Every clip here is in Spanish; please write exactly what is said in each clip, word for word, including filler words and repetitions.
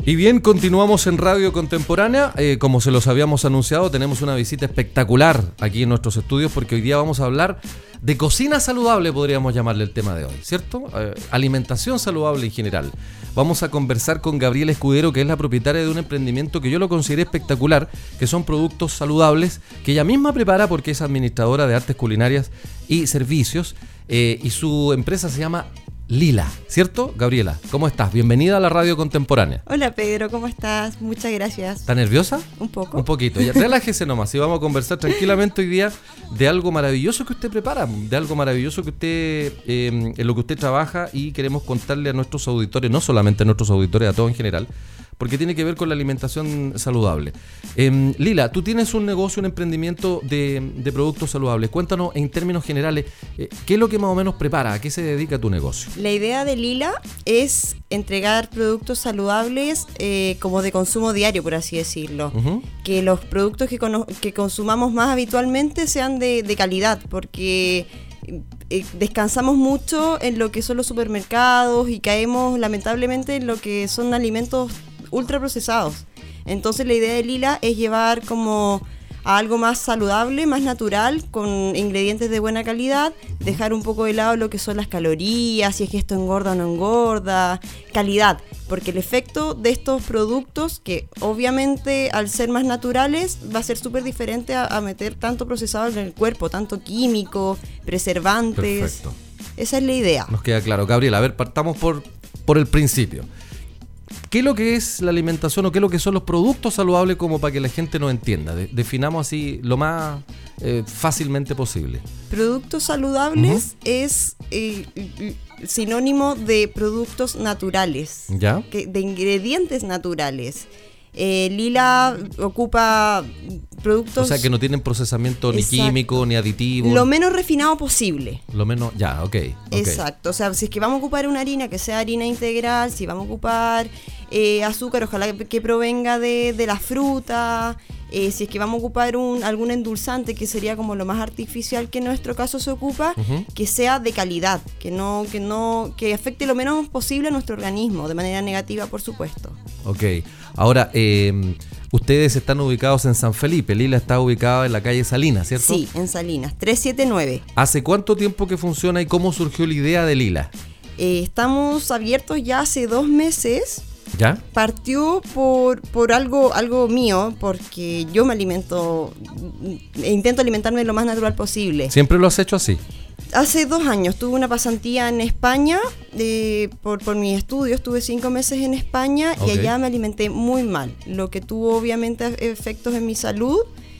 Y bien, continuamos en Radio Contemporánea. Eh, como se los habíamos anunciado, tenemos una visita espectacular aquí en nuestros estudios porque hoy día vamos a hablar de cocina saludable, podríamos llamarle el tema de hoy, ¿cierto? Eh, alimentación saludable en general. Vamos a conversar con Gabriela Escudero, que es la propietaria de un emprendimiento que yo lo consideré espectacular, que son productos saludables, que ella misma prepara porque es administradora de artes culinarias y servicios, eh, y su empresa se llama Lila, ¿cierto? Gabriela, ¿cómo estás? Bienvenida a la Radio Contemporánea. Hola Pedro, ¿cómo estás? Muchas gracias. ¿Estás nerviosa? Un poco. Un poquito. Ya, relájese nomás y vamos a conversar tranquilamente hoy día de algo maravilloso que usted prepara, de algo maravilloso que usted, eh, en lo que usted trabaja, y queremos contarle a nuestros auditores, no solamente a nuestros auditores, a todos en general, porque tiene que ver con la alimentación saludable. Eh, Lila, tú tienes un negocio, un emprendimiento de, de productos saludables. Cuéntanos en términos generales, eh, ¿qué es lo que más o menos prepara? ¿A qué se dedica tu negocio? La idea de Lila es entregar productos saludables eh, como de consumo diario, por así decirlo. Uh-huh. Que los productos que, cono- que consumamos más habitualmente sean de, de calidad, porque eh, descansamos mucho en lo que son los supermercados y caemos lamentablemente en lo que son alimentos ultraprocesados. Entonces la idea de Lila es llevar como a algo más saludable, más natural, con ingredientes de buena calidad, dejar un poco de lado lo que son las calorías, si es que esto engorda o no engorda, calidad, porque el efecto de estos productos, que obviamente al ser más naturales va a ser súper diferente a, a meter tanto procesado en el cuerpo, tanto químico, preservantes. Perfecto. Esa es la idea. Nos queda claro. Gabriela, a ver, partamos por, por el principio. ¿Qué es lo que es la alimentación o qué es lo que son los productos saludables, como para que la gente nos entienda? De, definamos así lo más eh, fácilmente posible. Productos saludables uh-huh. es eh, sinónimo de productos naturales, ¿ya? Que, de ingredientes naturales. Eh, Lila ocupa productos... O sea, que no tienen procesamiento ni Exacto. químico, ni aditivo. Lo menos refinado posible. Lo menos... Ya, ok. okay. Exacto. O sea, si es que vamos a ocupar una harina que sea harina integral, si vamos a ocupar eh, azúcar, ojalá que provenga de, de la fruta, eh, si es que vamos a ocupar un, algún endulzante, que sería como lo más artificial que en nuestro caso se ocupa, uh-huh. que sea de calidad, que no, que no, que afecte lo menos posible a nuestro organismo, de manera negativa, por supuesto. Ok. Ahora, eh, ustedes están ubicados en San Felipe. Lila está ubicada en la calle Salinas, ¿cierto? Sí, en Salinas, trescientos setenta y nueve. ¿Hace cuánto tiempo que funciona y cómo surgió la idea de Lila? Eh, estamos abiertos ya hace dos meses. ¿Ya? Partió por, por algo, algo mío, porque yo me alimento, intento alimentarme lo más natural posible. ¿Siempre lo has hecho así? Hace dos años tuve una pasantía en España, eh, por, por mis estudios, estuve cinco meses en España, okay. Y allá me alimenté muy mal, lo que tuvo obviamente efectos en mi salud,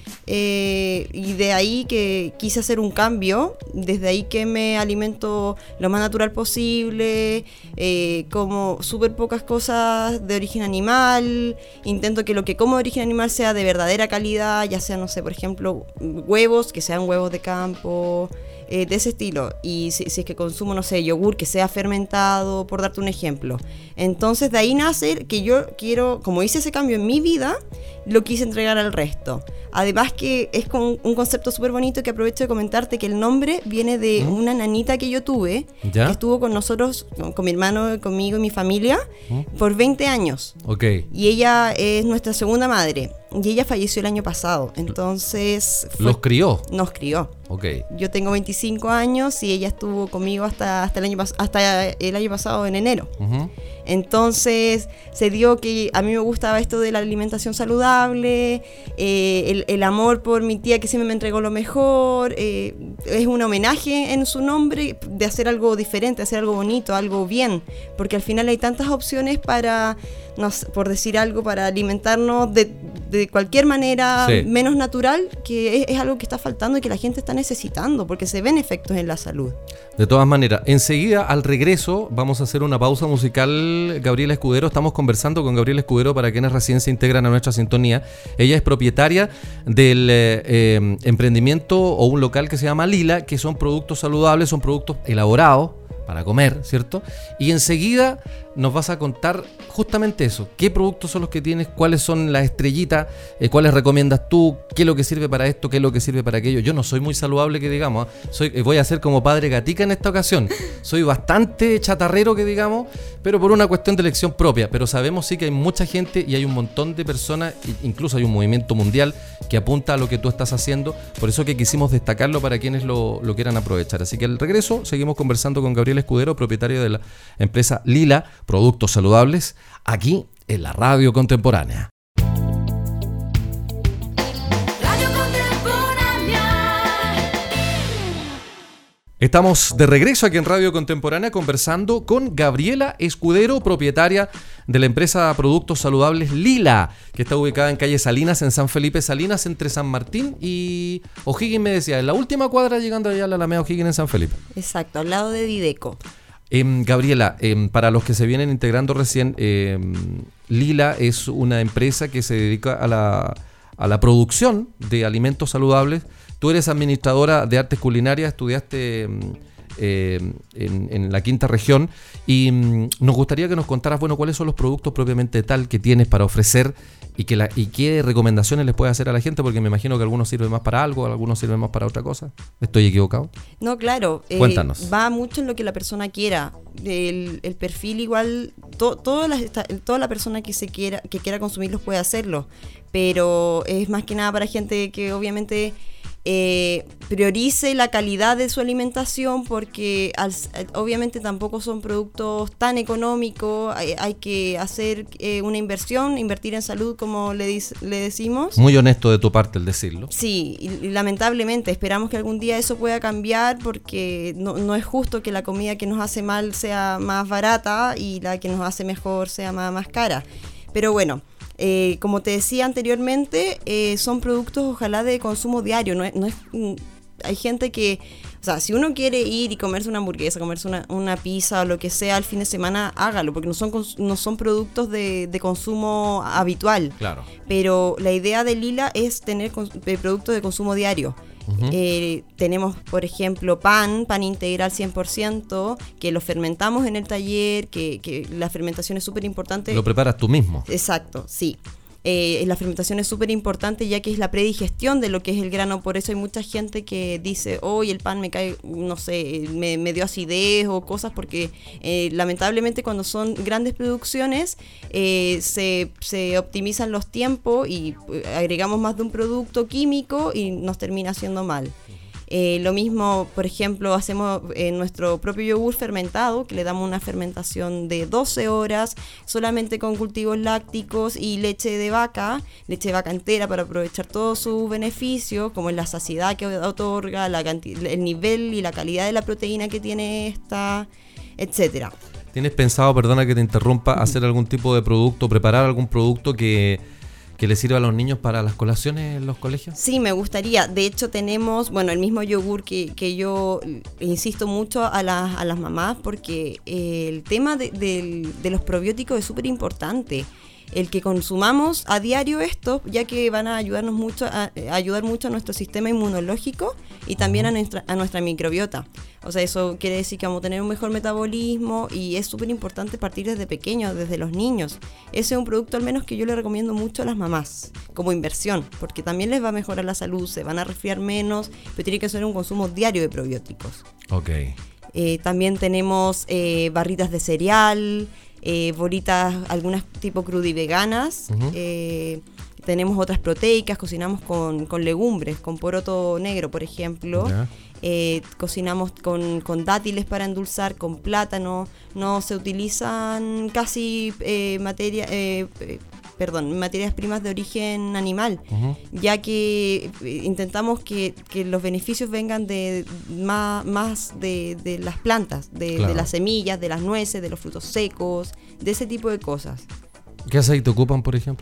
eh, y de ahí que quise hacer un cambio, desde ahí que me alimento lo más natural posible, eh, como súper pocas cosas de origen animal, intento que lo que como de origen animal sea de verdadera calidad, ya sea, no sé, por ejemplo, huevos, que sean huevos de campo, Eh, de ese estilo, y si, si es que consumo, no sé, yogur que sea fermentado, por darte un ejemplo. Entonces de ahí nace que yo quiero, como hice ese cambio en mi vida, lo quise entregar al resto. Además que es con un concepto súper bonito, que aprovecho de comentarte que el nombre viene de ¿Mm? una nanita que yo tuve, ¿ya? Que estuvo con nosotros, con, con mi hermano, conmigo y mi familia, ¿Mm? por veinte años. Okay. Y ella es nuestra segunda madre. Y ella falleció el año pasado, entonces... Fue, ¿Los crió? Nos crió. Okay. Yo tengo veinticinco años y ella estuvo conmigo hasta, hasta, el, año, hasta el año pasado, en enero. Uh-huh. Entonces se dio que a mí me gustaba esto de la alimentación saludable, eh, el, el amor por mi tía que siempre me entregó lo mejor, eh, es un homenaje en su nombre de hacer algo diferente, hacer algo bonito, algo bien, porque al final hay tantas opciones para, no sé, por decir algo, para alimentarnos de, de cualquier manera, sí. menos natural, que es, es algo que está faltando y que la gente está necesitando, porque se ven efectos en la salud. De todas maneras, enseguida al regreso vamos a hacer una pausa musical. Gabriela Escudero, estamos conversando con Gabriela Escudero, para quienes recién se integran a nuestra sintonía. Ella es propietaria del eh, eh, emprendimiento o un local que se llama Lila, que son productos saludables, son productos elaborados para comer, ¿cierto? Y enseguida nos vas a contar justamente eso. ¿Qué productos son los que tienes? ¿Cuáles son las estrellitas? Eh, ¿Cuáles recomiendas tú? ¿Qué es lo que sirve para esto? ¿Qué es lo que sirve para aquello? Yo no soy muy saludable, que digamos. ¿eh? Soy, eh, voy a ser como padre gatica en esta ocasión. Soy bastante chatarrero, que digamos, pero por una cuestión de elección propia. Pero sabemos sí que hay mucha gente y hay un montón de personas, incluso hay un movimiento mundial que apunta a lo que tú estás haciendo. Por eso que quisimos destacarlo para quienes lo, lo quieran aprovechar. Así que al regreso seguimos conversando con Gabriel Escudero, propietario de la empresa Lila, productos saludables, aquí en la Radio Contemporánea. Radio Contemporánea. Estamos de regreso aquí en Radio Contemporánea conversando con Gabriela Escudero, propietaria de la empresa Productos Saludables Lila, que está ubicada en calle Salinas, en San Felipe Salinas, entre San Martín y O'Higgins, me decía, en la última cuadra llegando allá a la Alameda O'Higgins en San Felipe. Exacto, al lado de Dideco. Eh, Gabriela, eh, para los que se vienen integrando recién, eh, Lila es una empresa que se dedica a la, a la producción de alimentos saludables. Tú eres administradora de artes culinarias, estudiaste eh, en, en la quinta región y mm, nos gustaría que nos contaras, bueno, cuáles son los productos propiamente tal que tienes para ofrecer y, que la, y qué recomendaciones les puedes hacer a la gente, porque me imagino que algunos sirven más para algo, algunos sirven más para otra cosa. ¿Estoy equivocado? No, claro. Eh, Cuéntanos. Va mucho en lo que la persona quiera. El, el perfil igual, to, toda, la, toda la persona que se quiera que quiera consumirlos puede hacerlo, pero es más que nada para gente que obviamente eh, priorice la calidad de su alimentación, porque al, obviamente tampoco son productos tan económicos. Hay, hay que hacer eh, una inversión, invertir en salud, como le, dic- le decimos. Muy honesto de tu parte el decirlo. Sí, y, y lamentablemente esperamos que algún día eso pueda cambiar, porque no, no es justo que la comida que nos hace mal sea más barata y la que nos hace mejor sea más, más cara. Pero bueno, eh, como te decía anteriormente, eh, son productos ojalá de consumo diario. No es, no es, mm, hay gente que, o sea, si uno quiere ir y comerse una hamburguesa, comerse una, una pizza o lo que sea al fin de semana, hágalo, porque no son, no son productos de, de consumo habitual. Claro. Pero la idea de Lila es tener cons- de productos de consumo diario. Uh-huh. Eh, tenemos, por ejemplo, pan, pan integral cien por ciento, que lo fermentamos en el taller, que, que la fermentación es súper importante. Lo preparas tú mismo. Exacto, sí. Eh, la fermentación es súper importante, ya que es la predigestión de lo que es el grano. Por eso hay mucha gente que dice, hoy oh, el pan me cae, no sé, me, me dio acidez o cosas, porque eh, lamentablemente cuando son grandes producciones eh, se, se optimizan los tiempos y agregamos más de un producto químico y nos termina haciendo mal. Eh, lo mismo, por ejemplo, hacemos eh, nuestro propio yogur fermentado, que le damos una fermentación de doce horas, solamente con cultivos lácticos y leche de vaca, leche de vaca entera, para aprovechar todos sus beneficios, como la saciedad que otorga, la canti- el nivel y la calidad de la proteína que tiene esta, etcétera. ¿Tienes pensado, perdona que te interrumpa, hacer algún tipo de producto, preparar algún producto que... que le sirva a los niños para las colaciones en los colegios? Sí, me gustaría. De hecho, tenemos, bueno, el mismo yogur que, que yo insisto mucho a, la, a las mamás, porque eh, el tema de, de, de los probióticos es súper importante. El que consumamos a diario esto, ya que van a ayudarnos mucho a, a ayudar mucho a nuestro sistema inmunológico y también a nuestra, a nuestra microbiota. O sea, eso quiere decir que vamos a tener un mejor metabolismo, y es súper importante partir desde pequeños, desde los niños. Ese es un producto al menos que yo le recomiendo mucho a las mamás como inversión, porque también les va a mejorar la salud, se van a resfriar menos, pero tiene que ser un consumo diario de probióticos. Ok. Eh, también tenemos eh, barritas de cereal, eh, bolitas, algunas tipo crudiveganas. Uh-huh. eh, tenemos otras proteicas, cocinamos con, con legumbres, con poroto negro, por ejemplo. Yeah. Eh, cocinamos con, con dátiles para endulzar, con plátano. No se utilizan casi eh, materia, eh, eh, perdón, materias primas de origen animal, uh-huh. ya que intentamos que, que los beneficios vengan de más, más de, de las plantas, de, claro. de las semillas, de las nueces, de los frutos secos, de ese tipo de cosas. ¿Qué aceite ocupan, por ejemplo?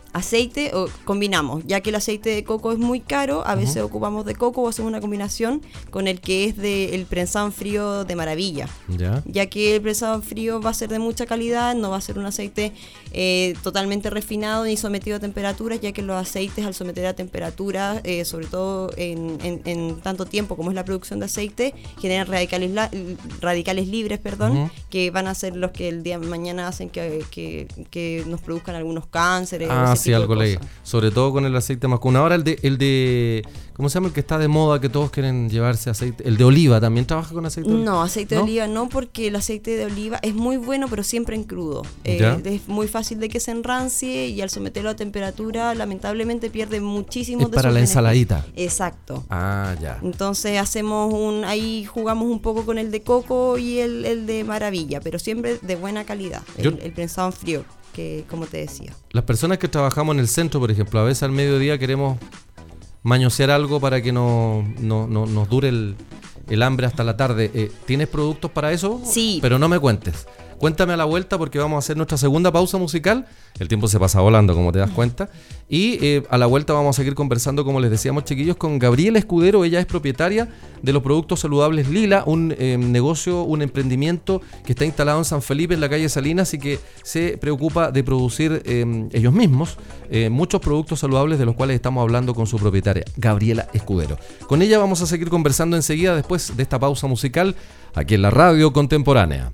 aceite, o combinamos, ya que el aceite de coco es muy caro, a veces uh-huh. ocupamos de coco o hacemos una combinación con el que es del prensado en frío de Maravilla, ya, ya que el prensado en frío va a ser de mucha calidad, no va a ser un aceite eh, totalmente refinado ni sometido a temperaturas, ya que los aceites al someter a temperatura, eh, sobre todo en, en, en tanto tiempo como es la producción de aceite, generan radicales, la, radicales libres, perdón, uh-huh. que van a ser los que el día de mañana hacen que, que, que nos produzcan algunos cánceres. Ah, sí, algo leí. Sobre todo con el aceite masculino. Ahora el de, el de, ¿cómo se llama? El que está de moda, que todos quieren llevarse aceite. El de oliva, ¿también trabaja con aceite de oliva? No, aceite ¿No? de oliva no, porque el aceite de oliva es muy bueno, pero siempre en crudo. Eh, es muy fácil de que se enrancie y al someterlo a temperatura, lamentablemente pierde muchísimo es de para la ensaladita. Exacto. Ah, ya. Entonces hacemos un, ahí jugamos un poco con el de coco y el, el de Maravilla, pero siempre de buena calidad. Yo... El, el prensado en frío. Que, como te decía. Las personas que trabajamos en el centro, por ejemplo, a veces al mediodía queremos mañosear algo para que no, no, no nos dure el, el hambre hasta la tarde. Eh, ¿Tienes productos para eso? Sí. Pero no me cuentes. Cuéntame a la vuelta porque vamos a hacer nuestra segunda pausa musical. El tiempo se pasa volando, como te das cuenta. Y eh, a la vuelta vamos a seguir conversando, como les decíamos, chiquillos, con Gabriela Escudero. Ella es propietaria de los productos saludables Lila, un eh, negocio, un emprendimiento que está instalado en San Felipe, en la calle Salinas, y que se preocupa de producir eh, ellos mismos eh, muchos productos saludables de los cuales estamos hablando con su propietaria, Gabriela Escudero. Con ella vamos a seguir conversando enseguida después de esta pausa musical aquí en la Radio Contemporánea.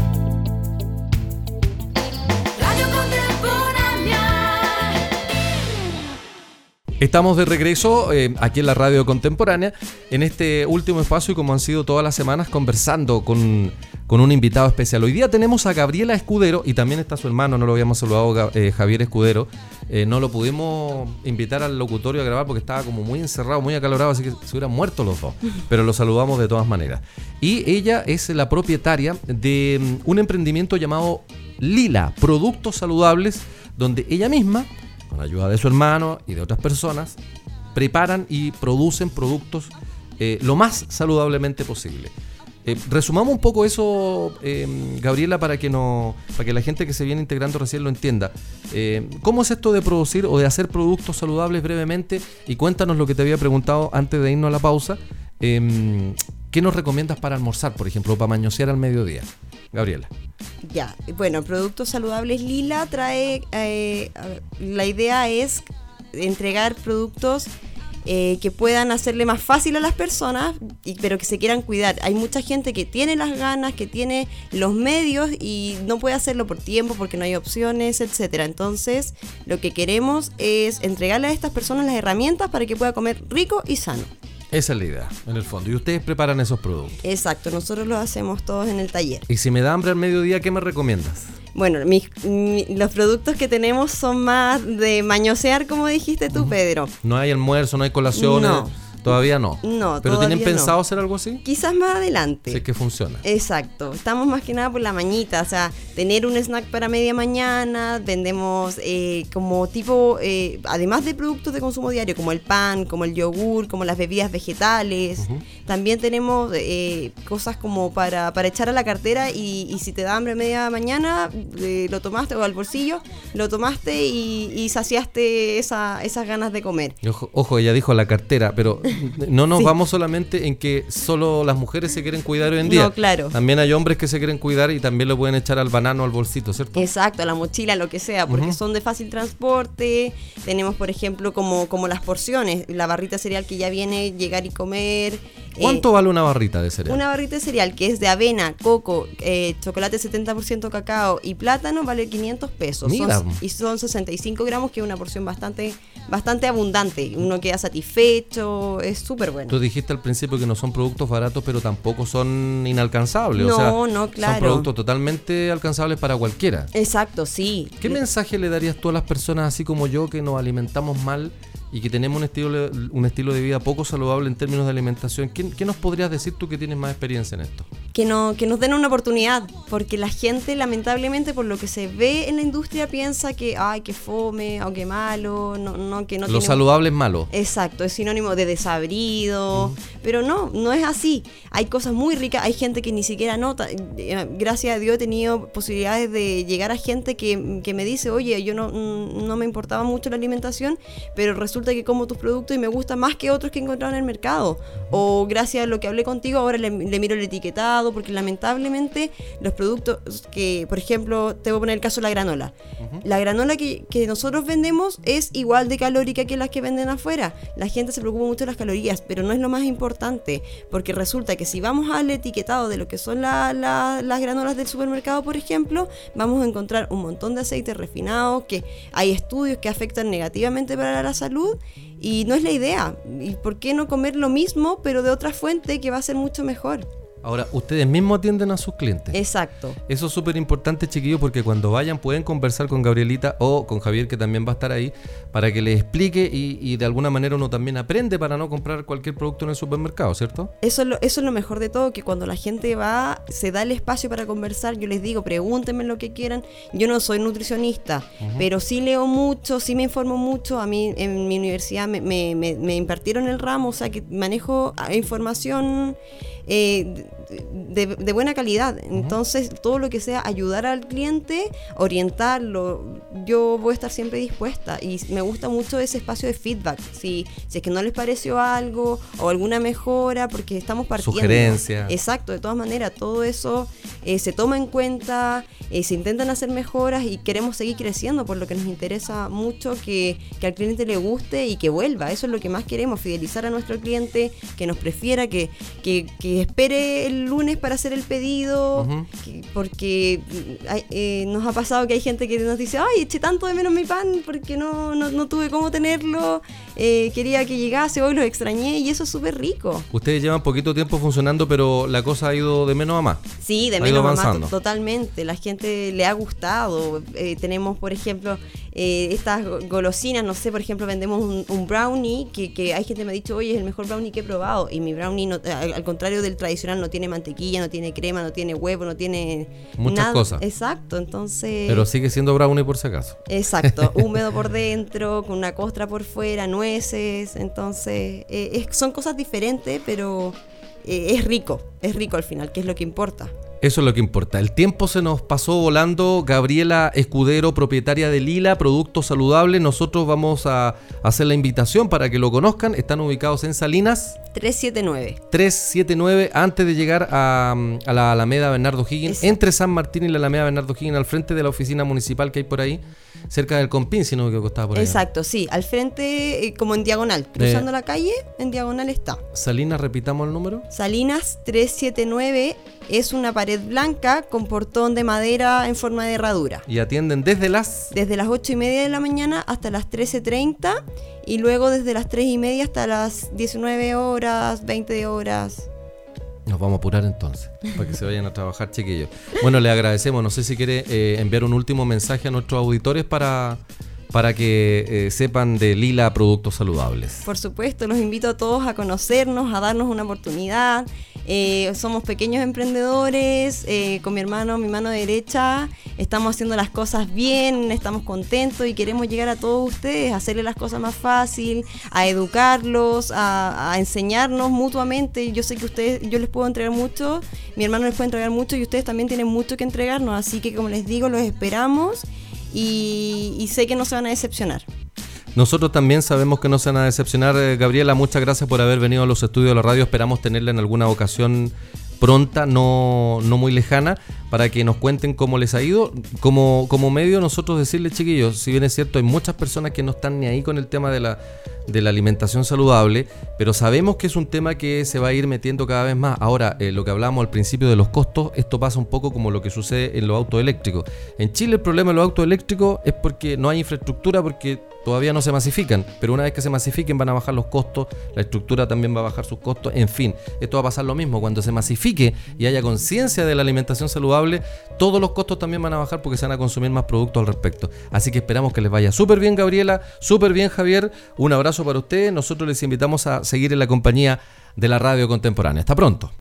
Estamos de regreso eh, aquí en la Radio Contemporánea, en este último espacio y como han sido todas las semanas conversando con, con un invitado especial. Hoy día tenemos a Gabriela Escudero y también está su hermano, no lo habíamos saludado, eh, Javier Escudero. Eh, no lo pudimos invitar al locutorio a grabar porque estaba como muy encerrado, muy acalorado, así que se hubieran muerto los dos, pero lo saludamos de todas maneras. Y ella es la propietaria de um, un emprendimiento llamado Lila, Productos Saludables, donde ella misma, con ayuda de su hermano y de otras personas, preparan y producen productos eh, lo más saludablemente posible. Eh, resumamos un poco eso, eh, Gabriela, para que no, para que la gente que se viene integrando recién lo entienda. Eh, ¿Cómo es esto de producir o de hacer productos saludables brevemente? Y cuéntanos lo que te había preguntado antes de irnos a la pausa. Eh, ¿Qué nos recomiendas para almorzar, por ejemplo, o para mañosear al mediodía? Gabriela. Ya, bueno, Productos Saludables Lila trae, eh, la idea es entregar productos eh, que puedan hacerle más fácil a las personas, y, pero que se quieran cuidar. Hay mucha gente que tiene las ganas, que tiene los medios y no puede hacerlo por tiempo, porque no hay opciones, etcétera. Entonces, lo que queremos es entregarle a estas personas las herramientas para que puedan comer rico y sano. Esa es la idea, en el fondo. Y ustedes preparan esos productos. Exacto, nosotros los hacemos todos en el taller. Y si me da hambre al mediodía, ¿qué me recomiendas? Bueno, mis, mi, los productos que tenemos son más de mañosear, como dijiste tú, uh-huh. Pedro. No hay almuerzo, no hay colaciones. No. Todavía no. No, ¿Pero tienen pensado no. hacer algo así? Quizás más adelante. Sé que funciona. Exacto. Estamos más que nada por la mañita. O sea, tener un snack para media mañana. Vendemos eh, como tipo, eh, además de productos de consumo diario, como el pan, como el yogur, como las bebidas vegetales. Uh-huh. También tenemos eh, cosas como para, para echar a la cartera y, y si te da hambre a media mañana, eh, lo tomaste, o al bolsillo, lo tomaste y, y saciaste esa, esas ganas de comer. Ojo, ojo, ella dijo la cartera, pero no nos sí. vamos solamente en que solo las mujeres se quieren cuidar hoy en día. No, claro. También hay hombres que se quieren cuidar y también lo pueden echar al banano, al bolsito, ¿cierto? Exacto, a la mochila, lo que sea, porque uh-huh. son de fácil transporte. Tenemos, por ejemplo, como, como las porciones, la barrita cereal que ya viene, llegar y comer. ¿Cuánto eh, vale una barrita de cereal? Una barrita de cereal que es de avena, coco, eh, chocolate setenta por ciento cacao y plátano vale quinientos pesos. Mira. Son, y son sesenta y cinco gramos, que es una porción bastante, bastante abundante. Uno queda satisfecho, es súper bueno. Tú dijiste al principio que no son productos baratos, pero tampoco son inalcanzables. No, o sea, no, claro. Son productos totalmente alcanzables para cualquiera. Exacto, sí. ¿Qué mensaje le darías tú a las personas así como yo que nos alimentamos mal y que tenemos un estilo, un estilo de vida poco saludable en términos de alimentación. ¿Qué, qué nos podrías decir tú que tienes más experiencia en esto? Que, no, que nos den una oportunidad, porque la gente lamentablemente por lo que se ve en la industria piensa que ay, que fome o que malo, no, no, que no Lo tiene... saludable es malo. Exacto, es sinónimo de desabrido, uh-huh. pero no, no es así. Hay cosas muy ricas, hay gente que ni siquiera nota. Gracias a Dios he tenido posibilidades de llegar a gente que, que me dice, oye, yo no, no me importaba mucho la alimentación, pero resulta que como tus productos y me gusta más que otros que he encontrado en el mercado. O gracias a lo que hablé contigo, ahora le, le miro el etiquetado, porque lamentablemente los productos que, por ejemplo, te voy a poner el caso de la granola. Uh-huh. La granola que, que nosotros vendemos es igual de calórica que las que venden afuera. La gente se preocupa mucho de las calorías, pero no es lo más importante, porque resulta que si vamos al etiquetado de lo que son la, la, las granolas del supermercado, por ejemplo, vamos a encontrar un montón de aceites refinados, que hay estudios que afectan negativamente para la salud, y no es la idea. ¿Y por qué no comer lo mismo, pero de otra fuente que va a ser mucho mejor? Ahora, ustedes mismos atienden a sus clientes. Exacto. Eso es súper importante, chiquillos, porque cuando vayan pueden conversar con Gabrielita o con Javier, que también va a estar ahí, para que les explique y, y de alguna manera uno también aprende para no comprar cualquier producto en el supermercado, ¿cierto? Eso es lo, eso es lo mejor de todo, que cuando la gente va, se da el espacio para conversar. Yo les digo, pregúntenme lo que quieran. Yo no soy nutricionista, uh-huh. pero sí leo mucho, sí me informo mucho. A mí en mi universidad me, me, me, me impartieron el ramo, o sea que manejo información eh, de, de buena calidad. Entonces, uh-huh. todo lo que sea ayudar al cliente, orientarlo, yo voy a estar siempre dispuesta. Y me gusta mucho ese espacio de feedback. Si, si es que no les pareció algo o alguna mejora, porque estamos partiendo. Sugerencia. Exacto, de todas maneras, todo eso eh, se toma en cuenta, eh, se intentan hacer mejoras y queremos seguir creciendo, por lo que nos interesa mucho que, que al cliente le guste y que vuelva. Eso es lo que más queremos, fidelizar a nuestro cliente, que nos prefiera, que, que, que espere el lunes para hacer el pedido, uh-huh. que, porque hay, eh, nos ha pasado que hay gente que nos dice, ay, eché tanto de menos mi pan porque no, no, no tuve cómo tenerlo, eh, quería que llegase, hoy lo extrañé, y eso es súper rico. Ustedes llevan poquito tiempo funcionando, pero la cosa ha ido de menos a más. Sí, de menos a más, totalmente. La gente le ha gustado. Eh, tenemos, por ejemplo, eh, estas golosinas, no sé, por ejemplo, vendemos un, un brownie que, que hay gente que me ha dicho, oye, es el mejor brownie que he probado, y mi brownie, no, al, al contrario del tradicional, no tiene mantequilla, no tiene crema, no tiene huevo, no tiene muchas nada. cosas. Exacto, entonces... Pero sigue siendo brownie por si acaso. Exacto, húmedo por dentro, con una costra por fuera, nueces, entonces eh, es, son cosas diferentes, pero eh, es rico, es rico al final, que es lo que importa. Eso es lo que importa. El tiempo se nos pasó volando. Gabriela Escudero, propietaria de Lila, Productos Saludables. Nosotros vamos a hacer la invitación para que lo conozcan. Están ubicados en Salinas trescientos setenta y nueve. trescientos setenta y nueve, antes de llegar a, a la Alameda Bernardo Higgins. Exacto. Entre San Martín y la Alameda Bernardo Higgins, al frente de la oficina municipal que hay por ahí, cerca del Compín, si no me equivoco, estaba por ahí. Exacto, sí, al frente, eh, como en diagonal, cruzando eh, la calle, en diagonal está. Salinas, repitamos el número. Salinas trescientos setenta y nueve. Es una pared blanca con portón de madera en forma de herradura. ¿Y atienden desde las? Desde las ocho y media de la mañana hasta las trece treinta, y luego desde las tres y media hasta las diecinueve horas, veinte horas. Nos vamos a apurar entonces, para que se vayan a trabajar, chiquillos. Bueno, le agradecemos. No sé si quiere eh, enviar un último mensaje a nuestros auditores para... para que eh, sepan de Lila Productos Saludables. Por supuesto, los invito a todos a conocernos, a darnos una oportunidad. Eh, somos pequeños emprendedores, eh, con mi hermano, mi mano derecha, estamos haciendo las cosas bien, estamos contentos y queremos llegar a todos ustedes, a hacerles las cosas más fácil, a educarlos, a, a enseñarnos mutuamente. Yo sé que ustedes, yo les puedo entregar mucho, mi hermano les puede entregar mucho, y ustedes también tienen mucho que entregarnos, así que, como les digo, los esperamos. Y, y sé que no se van a decepcionar. Nosotros también sabemos que no se van a decepcionar. eh, Gabriela, muchas gracias por haber venido a los estudios de la radio. Esperamos tenerla en alguna ocasión pronta, no, no muy lejana, para que nos cuenten cómo les ha ido. Como, como medio, nosotros decirles, chiquillos, si bien es cierto, hay muchas personas que no están ni ahí con el tema de la, de la alimentación saludable, pero sabemos que es un tema que se va a ir metiendo cada vez más. Ahora, eh, lo que hablábamos al principio de los costos, esto pasa un poco como lo que sucede en los autos eléctricos. En Chile el problema de los autos eléctricos es porque no hay infraestructura, porque todavía no se masifican, pero una vez que se masifiquen van a bajar los costos, la estructura también va a bajar sus costos, en fin, esto va a pasar lo mismo. Cuando se masifique masifique y haya conciencia de la alimentación saludable, todos los costos también van a bajar porque se van a consumir más productos al respecto. Así que esperamos que les vaya súper bien, Gabriela, súper bien, Javier. Un abrazo para ustedes. Nosotros les invitamos a seguir en la compañía de la Radio Contemporánea. Hasta pronto.